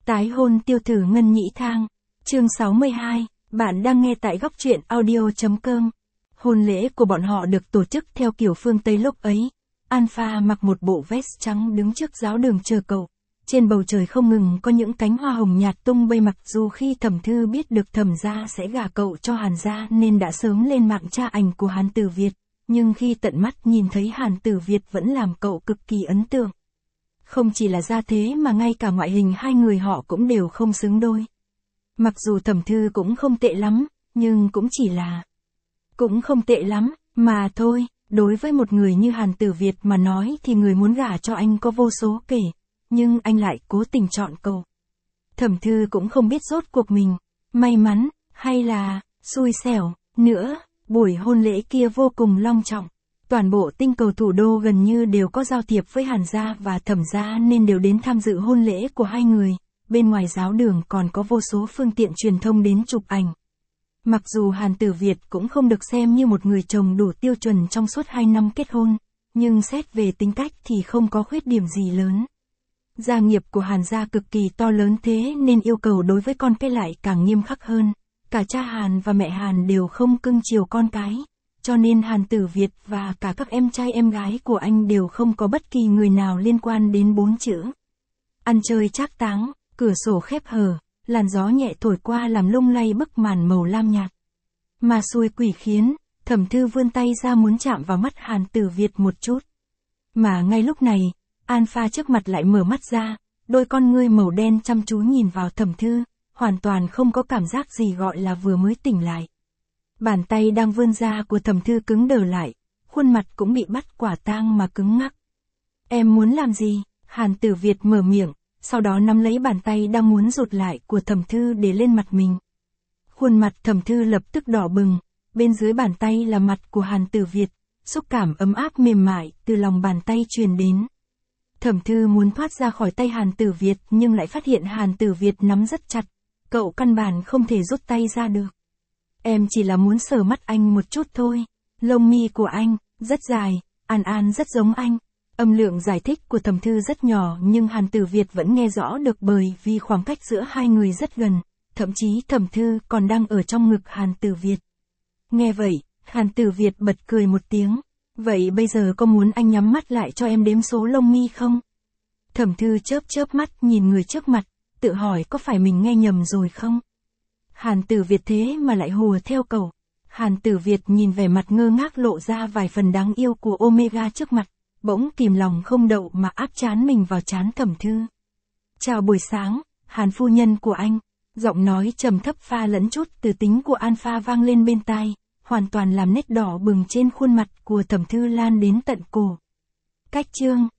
Tái hôn tiêu tử Ngân Nhĩ Thang. Chương 62, bạn đang nghe tại góc truyện audio.com. Hôn lễ của bọn họ được tổ chức theo kiểu phương Tây lúc ấy. Alpha mặc một bộ vest trắng đứng trước giáo đường chờ cậu. Trên bầu trời không ngừng có những cánh hoa hồng nhạt tung bay, mặc dù khi Thẩm Thư biết được Thẩm gia sẽ gả cậu cho Hàn gia nên đã sớm lên mạng tra ảnh của Hàn Tử Việt, nhưng khi tận mắt nhìn thấy Hàn Tử Việt vẫn làm cậu cực kỳ ấn tượng. Không chỉ là gia thế mà ngay cả ngoại hình hai người họ cũng đều không xứng đôi. Mặc dù Thẩm Thư cũng không tệ lắm, nhưng cũng chỉ là cũng không tệ lắm, mà thôi. Đối với một người như Hàn Tử Việt mà nói thì người muốn gả cho anh có vô số kể, nhưng anh lại cố tình chọn cậu. Thẩm Thư cũng không biết rốt cuộc mình may mắn hay là xui xẻo nữa. Buổi hôn lễ kia vô cùng long trọng. Toàn bộ tinh cầu thủ đô gần như đều có giao thiệp với Hàn gia và Thẩm gia nên đều đến tham dự hôn lễ của hai người. Bên ngoài giáo đường còn có vô số phương tiện truyền thông đến chụp ảnh. Mặc dù Hàn Tử Việt cũng không được xem như một người chồng đủ tiêu chuẩn trong suốt 2 năm kết hôn, nhưng xét về tính cách thì không có khuyết điểm gì lớn. Gia nghiệp của Hàn gia cực kỳ to lớn, thế nên yêu cầu đối với con cái lại càng nghiêm khắc hơn. Cả cha Hàn và mẹ Hàn đều không cưng chiều con cái, cho nên Hàn Tử Việt và cả các em trai em gái của anh đều không có bất kỳ người nào liên quan đến 4 chữ. Ăn chơi trác táng, cửa sổ khép hờ, làn gió nhẹ thổi qua làm lung lay bức màn màu lam nhạt. Mà xui quỷ khiến, Thẩm Thư vươn tay ra muốn chạm vào mắt Hàn Tử Việt một chút. Mà ngay lúc này, Alpha trước mặt lại mở mắt ra, đôi con ngươi màu đen chăm chú nhìn vào Thẩm Thư, hoàn toàn không có cảm giác gì gọi là vừa mới tỉnh lại. Bàn tay đang vươn ra của Thẩm Thư cứng đờ lại, khuôn mặt cũng bị bắt quả tang mà cứng ngắc. Em muốn làm gì? Hàn Tử Việt mở miệng, sau đó nắm lấy bàn tay đang muốn rụt lại của Thẩm Thư để lên mặt mình. Khuôn mặt Thẩm Thư lập tức đỏ bừng, bên dưới bàn tay là mặt của Hàn Tử Việt, xúc cảm ấm áp mềm mại từ lòng bàn tay truyền đến. Thẩm Thư muốn thoát ra khỏi tay Hàn Tử Việt nhưng lại phát hiện Hàn Tử Việt nắm rất chặt, cậu căn bản không thể rút tay ra được. Em chỉ là muốn sờ mắt anh một chút thôi, lông mi của anh rất dài, An rất giống anh. Âm lượng giải thích của Thẩm Thư rất nhỏ nhưng Hàn Tử Việt vẫn nghe rõ được bởi vì khoảng cách giữa hai người rất gần, thậm chí Thẩm Thư còn đang ở trong ngực Hàn Tử Việt. Nghe vậy, Hàn Tử Việt bật cười một tiếng. Vậy bây giờ có muốn anh nhắm mắt lại cho em đếm số lông mi không? Thẩm Thư chớp mắt nhìn người trước mặt, tự hỏi có phải mình nghe nhầm rồi không? Hàn Tử Việt thế mà lại hùa theo cậu. Hàn Tử Việt nhìn vẻ mặt ngơ ngác lộ ra vài phần đáng yêu của Omega trước mặt, bỗng kìm lòng không đậu mà áp trán mình vào trán Thẩm Thư. Chào buổi sáng, Hàn phu nhân của anh. Giọng nói trầm thấp pha lẫn chút từ tính của Alpha vang lên bên tai, hoàn toàn làm nét đỏ bừng trên khuôn mặt của Thẩm Thư lan đến tận cổ. Cách chương